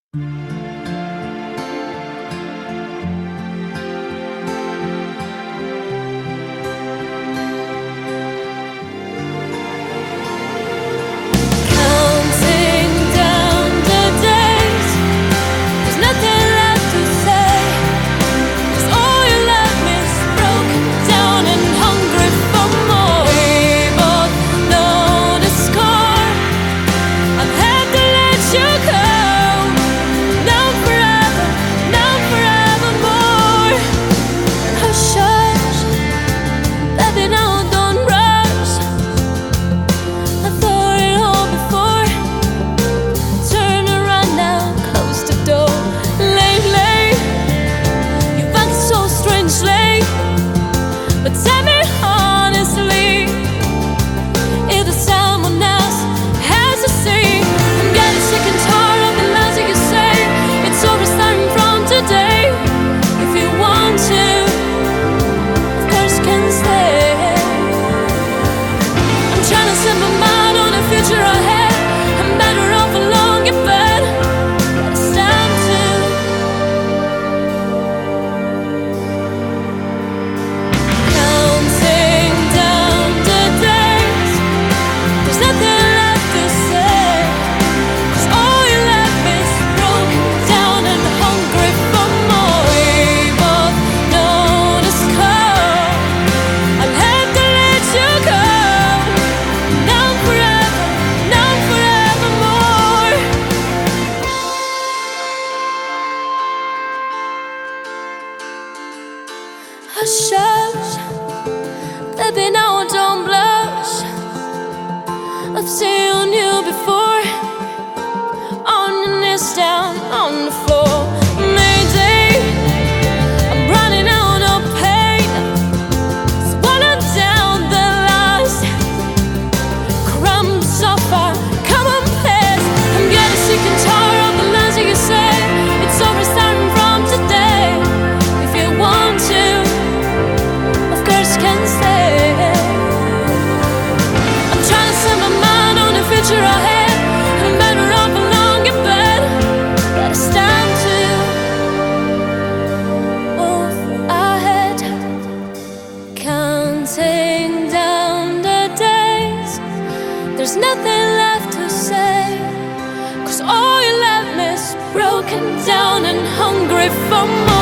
Hush, hush, baby, now don't blush. I've seen you before, on your knees down on the floor. Mayday, I'm running out of pain, swallow down the lies, crumbs off our commonplace. I'm getting sick and tired of the lies that you say. It's over starting from today. If you want to, can stay. I'm trying to set my mind on the future ahead. I'm better off alone in bed, but it's time to move ahead. Counting down the days, there's nothing left to say, 'cause all you left me is broken down and hungry for more.